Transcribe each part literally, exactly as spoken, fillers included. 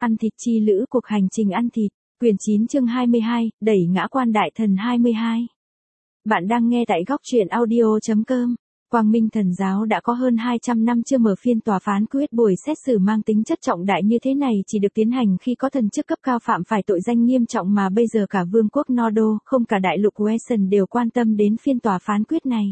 Ăn thịt chi lữ cuộc hành trình ăn thịt, quyển chín chương hai mươi hai, đẩy ngã quan đại thần hai mươi hai. Bạn đang nghe tại góc truyện audio.com. Quang Minh Thần giáo đã có hơn hai trăm năm chưa mở phiên tòa phán quyết buổi xét xử mang tính chất trọng đại như thế này chỉ được tiến hành khi có thần chức cấp cao phạm phải tội danh nghiêm trọng mà bây giờ cả vương quốc Nordo, không cả đại lục Wesson đều quan tâm đến phiên tòa phán quyết này.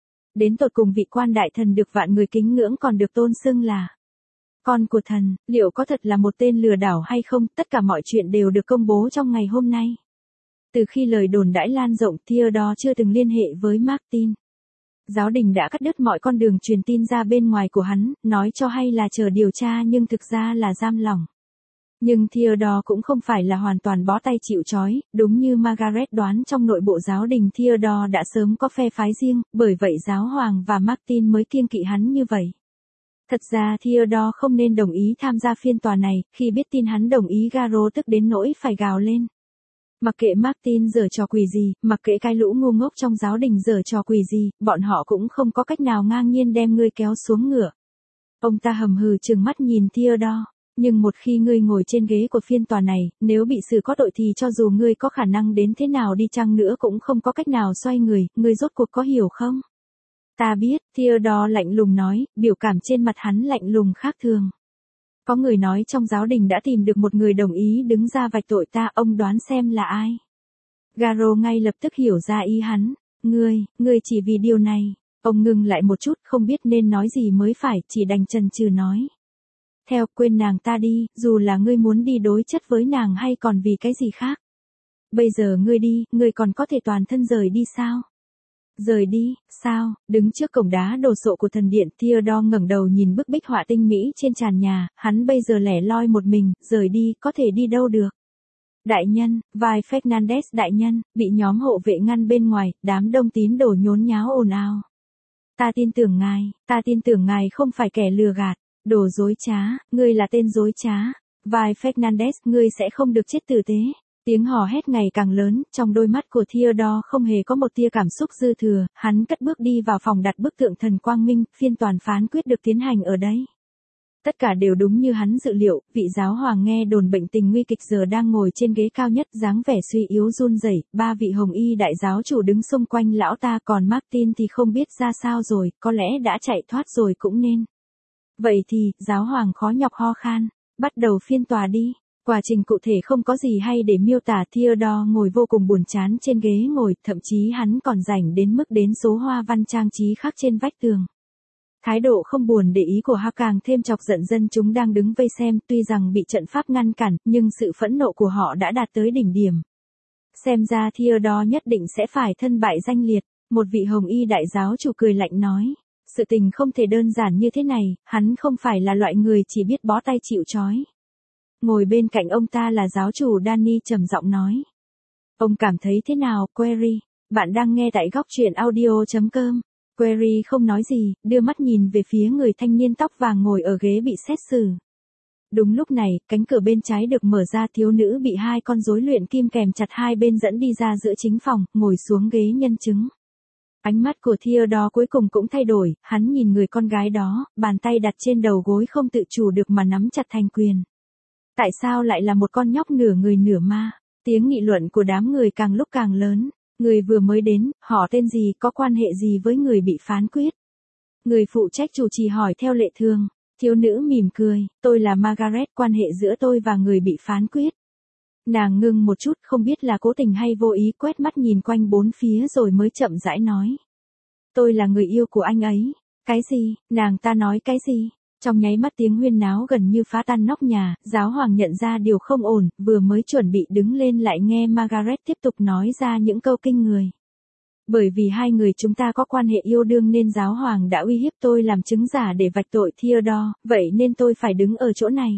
Đến tột cùng vị quan đại thần được vạn người kính ngưỡng còn được tôn xưng là con của thần, liệu có thật là một tên lừa đảo hay không, tất cả mọi chuyện đều được công bố trong ngày hôm nay. Từ khi lời đồn đãi lan rộng, Theodore chưa từng liên hệ với Martin. Giáo đình đã cắt đứt mọi con đường truyền tin ra bên ngoài của hắn, nói cho hay là chờ điều tra nhưng thực ra là giam lỏng. Nhưng Theodore cũng không phải là hoàn toàn bó tay chịu trói, đúng như Margaret đoán trong nội bộ giáo đình Theodore đã sớm có phe phái riêng, bởi vậy giáo hoàng và Martin mới kiêng kỵ hắn như vậy. Thật ra Theodore không nên đồng ý tham gia phiên tòa này, khi biết tin hắn đồng ý Garo tức đến nỗi phải gào lên. Mặc kệ Martin giở trò quỷ gì, mặc kệ cái lũ ngu ngốc trong giáo đình giở trò quỷ gì, bọn họ cũng không có cách nào ngang nhiên đem ngươi kéo xuống ngựa. Ông ta hầm hừ trừng mắt nhìn Theodore, nhưng một khi ngươi ngồi trên ghế của phiên tòa này, nếu bị xử có tội thì cho dù ngươi có khả năng đến thế nào đi chăng nữa cũng không có cách nào xoay người, ngươi rốt cuộc có hiểu không? Ta biết, Theodore lạnh lùng nói, biểu cảm trên mặt hắn lạnh lùng khác thường. Có người nói trong giáo đình đã tìm được một người đồng ý đứng ra vạch tội ta, ông đoán xem là ai? Garo ngay lập tức hiểu ra ý hắn, ngươi, ngươi chỉ vì điều này. Ông ngừng lại một chút, không biết nên nói gì mới phải, chỉ đành chần chừ nói. Theo, quên nàng ta đi, dù là ngươi muốn đi đối chất với nàng hay còn vì cái gì khác. Bây giờ ngươi đi, ngươi còn có thể toàn thân rời đi sao? Rời đi, sao? Đứng trước cổng đá đồ sộ của thần điện, Theodore ngẩng đầu nhìn bức bích họa tinh mỹ trên tràn nhà, hắn bây giờ lẻ loi một mình, rời đi, có thể đi đâu được? Đại nhân, vai Fernandez đại nhân, bị nhóm hộ vệ ngăn bên ngoài, đám đông tín đồ nhốn nháo ồn ào. Ta tin tưởng ngài, ta tin tưởng ngài không phải kẻ lừa gạt, đồ dối trá, ngươi là tên dối trá. Vai Fernandez, ngươi sẽ không được chết tử tế. Tiếng hò hét ngày càng lớn, trong đôi mắt của Theodore không hề có một tia cảm xúc dư thừa, hắn cất bước đi vào phòng đặt bức tượng thần Quang Minh, phiên toàn phán quyết được tiến hành ở đây. Tất cả đều đúng như hắn dự liệu, vị giáo hoàng nghe đồn bệnh tình nguy kịch giờ đang ngồi trên ghế cao nhất, dáng vẻ suy yếu run rẩy, ba vị hồng y đại giáo chủ đứng xung quanh lão ta, còn Martin thì không biết ra sao rồi, có lẽ đã chạy thoát rồi cũng nên. Vậy thì, giáo hoàng khó nhọc ho khan, bắt đầu phiên tòa đi. Quá trình cụ thể không có gì hay để miêu tả, Theodore ngồi vô cùng buồn chán trên ghế ngồi, thậm chí hắn còn rảnh đến mức đến số hoa văn trang trí khác trên vách tường. Thái độ không buồn để ý của hắn càng thêm chọc giận dân chúng đang đứng vây xem, tuy rằng bị trận pháp ngăn cản, nhưng sự phẫn nộ của họ đã đạt tới đỉnh điểm. Xem ra Theodore nhất định sẽ phải thân bại danh liệt, một vị hồng y đại giáo chủ cười lạnh nói. Sự tình không thể đơn giản như thế này, hắn không phải là loại người chỉ biết bó tay chịu trói. Ngồi bên cạnh ông ta là giáo chủ Danny trầm giọng nói. Ông cảm thấy thế nào, Query? Bạn đang nghe tại góc truyện audio.com. Query không nói gì, đưa mắt nhìn về phía người thanh niên tóc vàng ngồi ở ghế bị xét xử. Đúng lúc này, cánh cửa bên trái được mở ra, thiếu nữ bị hai con rối luyện kim kèm chặt hai bên dẫn đi ra giữa chính phòng, ngồi xuống ghế nhân chứng. Ánh mắt của Theodore cuối cùng cũng thay đổi, hắn nhìn người con gái đó, bàn tay đặt trên đầu gối không tự chủ được mà nắm chặt thành quyền. Tại sao lại là một con nhóc nửa người nửa ma? Tiếng nghị luận của đám người càng lúc càng lớn. Người vừa mới đến, họ tên gì, có quan hệ gì với người bị phán quyết? Người phụ trách chủ trì hỏi theo lệ thường. Thiếu nữ mỉm cười, tôi là Margaret, quan hệ giữa tôi và người bị phán quyết. Nàng ngưng một chút, không biết là cố tình hay vô ý, quét mắt nhìn quanh bốn phía rồi mới chậm rãi nói. Tôi là người yêu của anh ấy. Cái gì? Nàng ta nói cái gì? Trong nháy mắt tiếng huyên náo gần như phá tan nóc nhà, giáo hoàng nhận ra điều không ổn, vừa mới chuẩn bị đứng lên lại nghe Margaret tiếp tục nói ra những câu kinh người. Bởi vì hai người chúng ta có quan hệ yêu đương nên giáo hoàng đã uy hiếp tôi làm chứng giả để vạch tội Theodore, vậy nên tôi phải đứng ở chỗ này.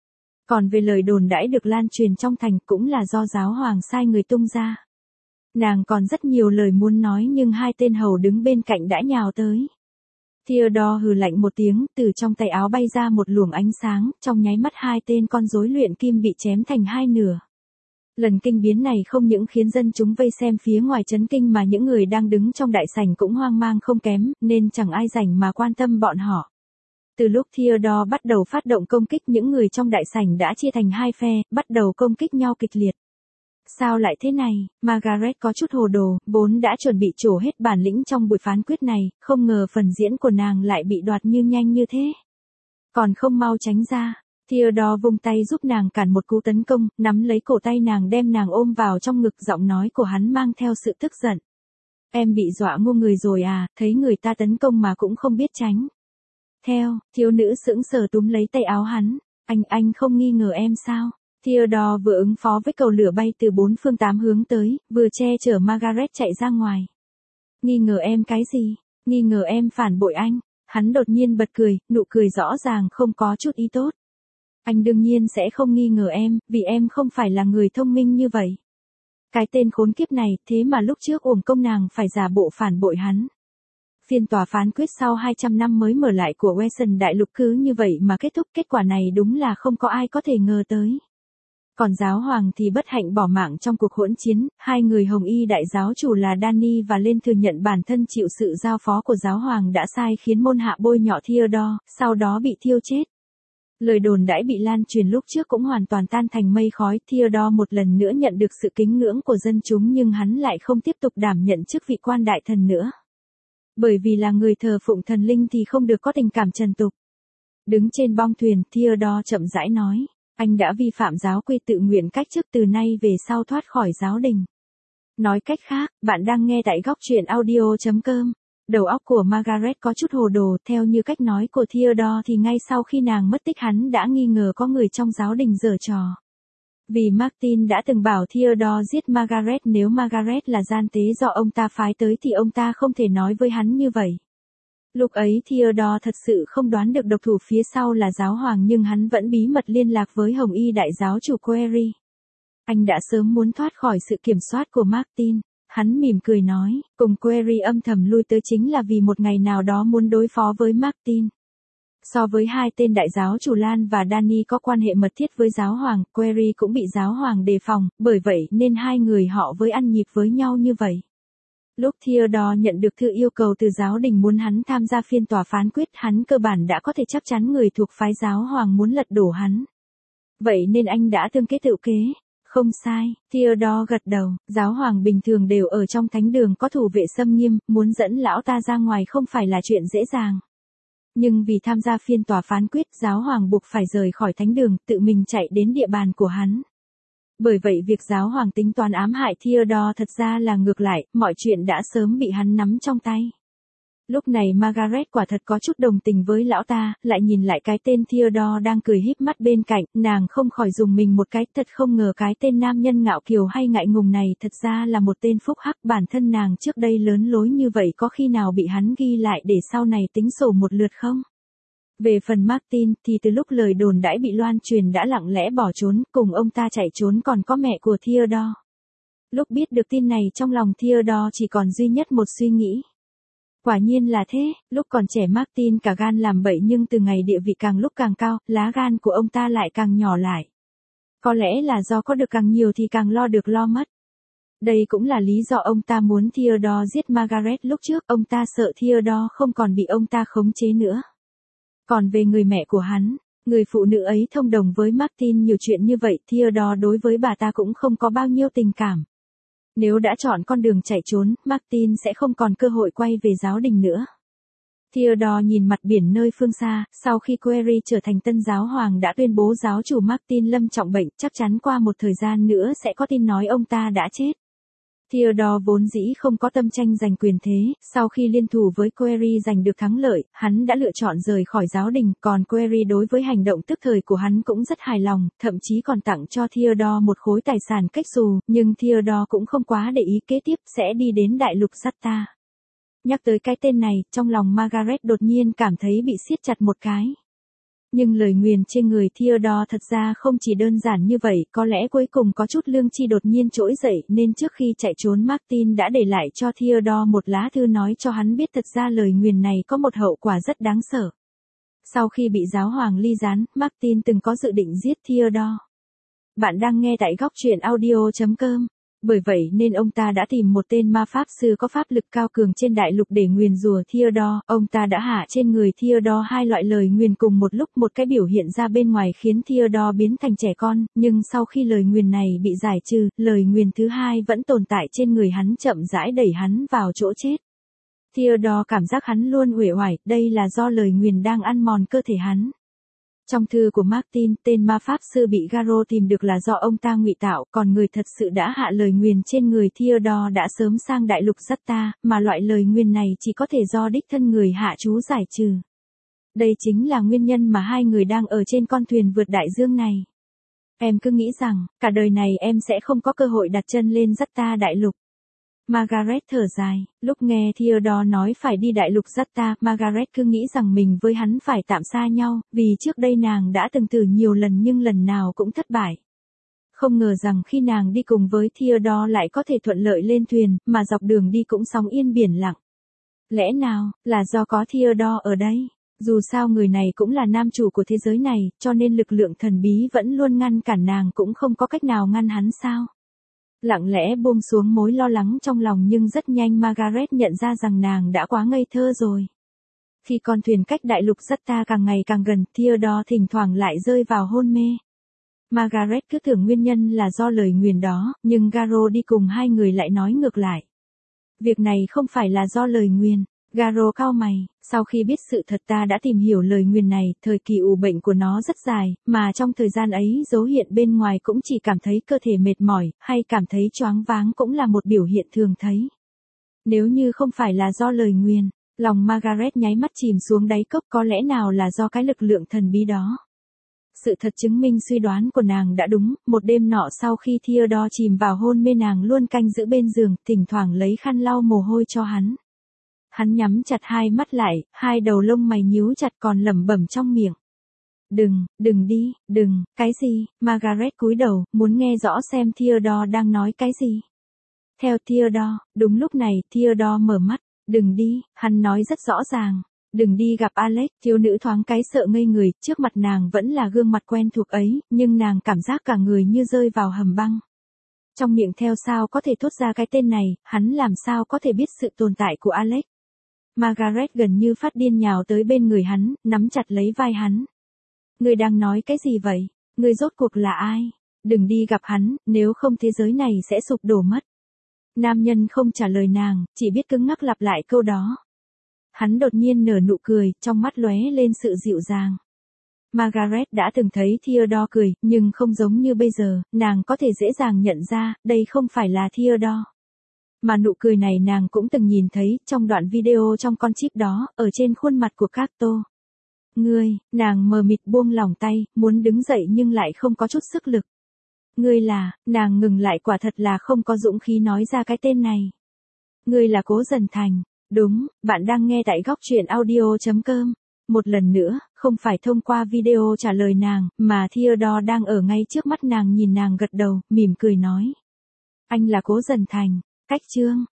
Còn về lời đồn đãi được lan truyền trong thành cũng là do giáo hoàng sai người tung ra. Nàng còn rất nhiều lời muốn nói nhưng hai tên hầu đứng bên cạnh đã nhào tới. Theodore hừ lạnh một tiếng, từ trong tay áo bay ra một luồng ánh sáng, trong nháy mắt hai tên con rối luyện kim bị chém thành hai nửa. Lần kinh biến này không những khiến dân chúng vây xem phía ngoài chấn kinh mà những người đang đứng trong đại sảnh cũng hoang mang không kém, nên chẳng ai rảnh mà quan tâm bọn họ. Từ lúc Theodore bắt đầu phát động công kích, những người trong đại sảnh đã chia thành hai phe, bắt đầu công kích nhau kịch liệt. Sao lại thế này? Margaret có chút hồ đồ, vốn đã chuẩn bị trổ hết bản lĩnh trong buổi phán quyết này, không ngờ phần diễn của nàng lại bị đoạt như nhanh như thế. Còn không mau tránh ra. Theodore vung tay giúp nàng cản một cú tấn công, nắm lấy cổ tay nàng đem nàng ôm vào trong ngực, giọng nói của hắn mang theo sự tức giận. Em bị dọa ngu người rồi à, thấy người ta tấn công mà cũng không biết tránh. Theo, thiếu nữ sững sờ túm lấy tay áo hắn. Anh, anh không nghi ngờ em sao? Theodore vừa ứng phó với cầu lửa bay từ bốn phương tám hướng tới, vừa che chở Margaret chạy ra ngoài. Nghi ngờ em cái gì? Nghi ngờ em phản bội anh. Hắn đột nhiên bật cười, nụ cười rõ ràng không có chút ý tốt. Anh đương nhiên sẽ không nghi ngờ em, vì em không phải là người thông minh như vậy. Cái tên khốn kiếp này, thế mà lúc trước uổng công nàng phải giả bộ phản bội hắn. Phiên tòa phán quyết sau hai trăm năm mới mở lại của Wesson đại lục cứ như vậy mà kết thúc, kết quả này đúng là không có ai có thể ngờ tới. Còn giáo hoàng thì bất hạnh bỏ mạng trong cuộc hỗn chiến, hai người hồng y đại giáo chủ là Danny và Lên thừa nhận bản thân chịu sự giao phó của giáo hoàng đã sai khiến môn hạ bôi nhọ Theodore, sau đó bị thiêu chết. Lời đồn đãi bị lan truyền lúc trước cũng hoàn toàn tan thành mây khói, Theodore một lần nữa nhận được sự kính ngưỡng của dân chúng nhưng hắn lại không tiếp tục đảm nhận chức vị quan đại thần nữa. Bởi vì là người thờ phụng thần linh thì không được có tình cảm trần tục. Đứng trên bong thuyền, Theodore chậm rãi nói, anh đã vi phạm giáo quy tự nguyện cách chức, từ nay về sau thoát khỏi giáo đình. Nói cách khác, bạn đang nghe tại góc truyện audio chấm com. Đầu óc của Margaret có chút hồ đồ, theo như cách nói của Theodore thì ngay sau khi nàng mất tích hắn đã nghi ngờ có người trong giáo đình giở trò. Vì Martin đã từng bảo Theodore giết Margaret, nếu Margaret là gian tế do ông ta phái tới thì ông ta không thể nói với hắn như vậy. Lúc ấy Theodore thật sự không đoán được độc thủ phía sau là giáo hoàng nhưng hắn vẫn bí mật liên lạc với hồng y đại giáo chủ Query. Anh đã sớm muốn thoát khỏi sự kiểm soát của Martin. Hắn mỉm cười nói, cùng Query âm thầm lui tới chính là vì một ngày nào đó muốn đối phó với Martin. So với hai tên đại giáo chủ Lan và Danny có quan hệ mật thiết với giáo hoàng, Query cũng bị giáo hoàng đề phòng, bởi vậy nên hai người họ với ăn nhịp với nhau như vậy. Lúc Theodore nhận được thư yêu cầu từ giáo đình muốn hắn tham gia phiên tòa phán quyết, hắn cơ bản đã có thể chắc chắn người thuộc phái giáo hoàng muốn lật đổ hắn. Vậy nên anh đã tương kế tự kế. Không sai, Theodore gật đầu, giáo hoàng bình thường đều ở trong thánh đường có thủ vệ xâm nghiêm, muốn dẫn lão ta ra ngoài không phải là chuyện dễ dàng. Nhưng vì tham gia phiên tòa phán quyết, giáo hoàng buộc phải rời khỏi thánh đường, tự mình chạy đến địa bàn của hắn. Bởi vậy việc giáo hoàng tính toán ám hại Theodore thật ra là ngược lại, mọi chuyện đã sớm bị hắn nắm trong tay. Lúc này Margaret quả thật có chút đồng tình với lão ta, lại nhìn lại cái tên Theodore đang cười híp mắt bên cạnh, nàng không khỏi dùng mình một cái, thật không ngờ cái tên nam nhân ngạo kiều hay ngại ngùng này thật ra là một tên phúc hắc, bản thân nàng trước đây lớn lối như vậy có khi nào bị hắn ghi lại để sau này tính sổ một lượt không? Về phần Martin thì từ lúc lời đồn đãi bị loan truyền đã lặng lẽ bỏ trốn, cùng ông ta chạy trốn còn có mẹ của Theodore. Lúc biết được tin này trong lòng Theodore chỉ còn duy nhất một suy nghĩ. Quả nhiên là thế, lúc còn trẻ Martin cả gan làm bậy nhưng từ ngày địa vị càng lúc càng cao, lá gan của ông ta lại càng nhỏ lại. Có lẽ là do có được càng nhiều thì càng lo được lo mất. Đây cũng là lý do ông ta muốn Theodore giết Margaret lúc trước, ông ta sợ Theodore không còn bị ông ta khống chế nữa. Còn về người mẹ của hắn, người phụ nữ ấy thông đồng với Martin nhiều chuyện như vậy, Theodore đối với bà ta cũng không có bao nhiêu tình cảm. Nếu đã chọn con đường chạy trốn, Martin sẽ không còn cơ hội quay về giáo đình nữa. Theodore nhìn mặt biển nơi phương xa, sau khi Query trở thành tân giáo hoàng đã tuyên bố giáo chủ Martin lâm trọng bệnh, chắc chắn qua một thời gian nữa sẽ có tin nói ông ta đã chết. Theodore vốn dĩ không có tâm tranh giành quyền thế, sau khi liên thủ với Query giành được thắng lợi, hắn đã lựa chọn rời khỏi giáo đình, còn Query đối với hành động tức thời của hắn cũng rất hài lòng, thậm chí còn tặng cho Theodore một khối tài sản cách xù, nhưng Theodore cũng không quá để ý, kế tiếp sẽ đi đến đại lục Satta. Nhắc tới cái tên này, trong lòng Margaret đột nhiên cảm thấy bị siết chặt một cái. Nhưng lời nguyền trên người Theodore thật ra không chỉ đơn giản như vậy, có lẽ cuối cùng có chút lương tri đột nhiên trỗi dậy, nên trước khi chạy trốn Martin đã để lại cho Theodore một lá thư nói cho hắn biết thật ra lời nguyền này có một hậu quả rất đáng sợ. Sau khi bị giáo hoàng ly gián, Martin từng có dự định giết Theodore. Bạn đang nghe tại góc truyện audio chấm com. Bởi vậy nên ông ta đã tìm một tên ma pháp sư có pháp lực cao cường trên đại lục để nguyền rủa Theodore. Ông ta đã hạ trên người Theodore hai loại lời nguyền cùng một lúc, một cái biểu hiện ra bên ngoài khiến Theodore biến thành trẻ con, nhưng sau khi lời nguyền này bị giải trừ, lời nguyền thứ hai vẫn tồn tại trên người hắn, chậm rãi đẩy hắn vào chỗ chết. Theodore cảm giác hắn luôn uể oải, đây là do lời nguyền đang ăn mòn cơ thể hắn. Trong thư của Martin, tên ma pháp sư bị Garo tìm được là do ông ta ngụy tạo, còn người thật sự đã hạ lời nguyền trên người Theodore đã sớm sang đại lục Zata, mà loại lời nguyền này chỉ có thể do đích thân người hạ chú giải trừ. Đây chính là nguyên nhân mà hai người đang ở trên con thuyền vượt đại dương này. Em cứ nghĩ rằng, cả đời này em sẽ không có cơ hội đặt chân lên Zata đại lục. Margaret thở dài, lúc nghe Theodore nói phải đi đại lục Zata, Margaret cứ nghĩ rằng mình với hắn phải tạm xa nhau, vì trước đây nàng đã từng thử nhiều lần nhưng lần nào cũng thất bại. Không ngờ rằng khi nàng đi cùng với Theodore lại có thể thuận lợi lên thuyền, mà dọc đường đi cũng sóng yên biển lặng. Lẽ nào, là do có Theodore ở đây? Dù sao người này cũng là nam chủ của thế giới này, cho nên lực lượng thần bí vẫn luôn ngăn cản nàng, cũng không có cách nào ngăn hắn sao? Lặng lẽ buông xuống mối lo lắng trong lòng, nhưng rất nhanh Margaret nhận ra rằng nàng đã quá ngây thơ rồi. Khi con thuyền cách đại lục Zata càng ngày càng gần, Theodore thỉnh thoảng lại rơi vào hôn mê. Margaret cứ tưởng nguyên nhân là do lời nguyền đó, nhưng Garo đi cùng hai người lại nói ngược lại. Việc này không phải là do lời nguyền. Garo cau mày, sau khi biết sự thật ta đã tìm hiểu lời nguyền này, thời kỳ ủ bệnh của nó rất dài, mà trong thời gian ấy dấu hiện bên ngoài cũng chỉ cảm thấy cơ thể mệt mỏi, hay cảm thấy choáng váng cũng là một biểu hiện thường thấy. Nếu như không phải là do lời nguyền, lòng Margaret nháy mắt chìm xuống đáy cốc, có lẽ nào là do cái lực lượng thần bí đó. Sự thật chứng minh suy đoán của nàng đã đúng, một đêm nọ sau khi Theodore chìm vào hôn mê, nàng luôn canh giữ bên giường, thỉnh thoảng lấy khăn lau mồ hôi cho hắn. Hắn nhắm chặt hai mắt lại, hai đầu lông mày nhíu chặt, còn lẩm bẩm trong miệng. Đừng, đừng đi, đừng, cái gì? Margaret cúi đầu, muốn nghe rõ xem Theodore đang nói cái gì. Theo Theodore, đúng lúc này, Theodore mở mắt. Đừng đi, hắn nói rất rõ ràng. Đừng đi gặp Alex. Thiếu nữ thoáng cái sợ ngây người, trước mặt nàng vẫn là gương mặt quen thuộc ấy, nhưng nàng cảm giác cả người như rơi vào hầm băng. Trong miệng theo sao có thể thốt ra cái tên này, hắn làm sao có thể biết sự tồn tại của Alex. Margaret gần như phát điên nhào tới bên người hắn, nắm chặt lấy vai hắn. Ngươi đang nói cái gì vậy? Ngươi rốt cuộc là ai? Đừng đi gặp hắn, nếu không thế giới này sẽ sụp đổ mất. Nam nhân không trả lời nàng, chỉ biết cứng ngắc lặp lại câu đó. Hắn đột nhiên nở nụ cười, trong mắt lóe lên sự dịu dàng. Margaret đã từng thấy Theodore cười, nhưng không giống như bây giờ, nàng có thể dễ dàng nhận ra, đây không phải là Theodore. Mà nụ cười này nàng cũng từng nhìn thấy, trong đoạn video trong con chip đó, ở trên khuôn mặt của Cato. Ngươi, nàng mờ mịt buông lỏng tay, muốn đứng dậy nhưng lại không có chút sức lực. Ngươi là, nàng ngừng lại, quả thật là không có dũng khí nói ra cái tên này. Ngươi là Cố Dần Thành. Đúng, bạn đang nghe tại góc truyện audio chấm com. Một lần nữa, không phải thông qua video trả lời nàng, mà Theodore đang ở ngay trước mắt nàng, nhìn nàng gật đầu, mỉm cười nói. Anh là Cố Dần Thành. Cách chương.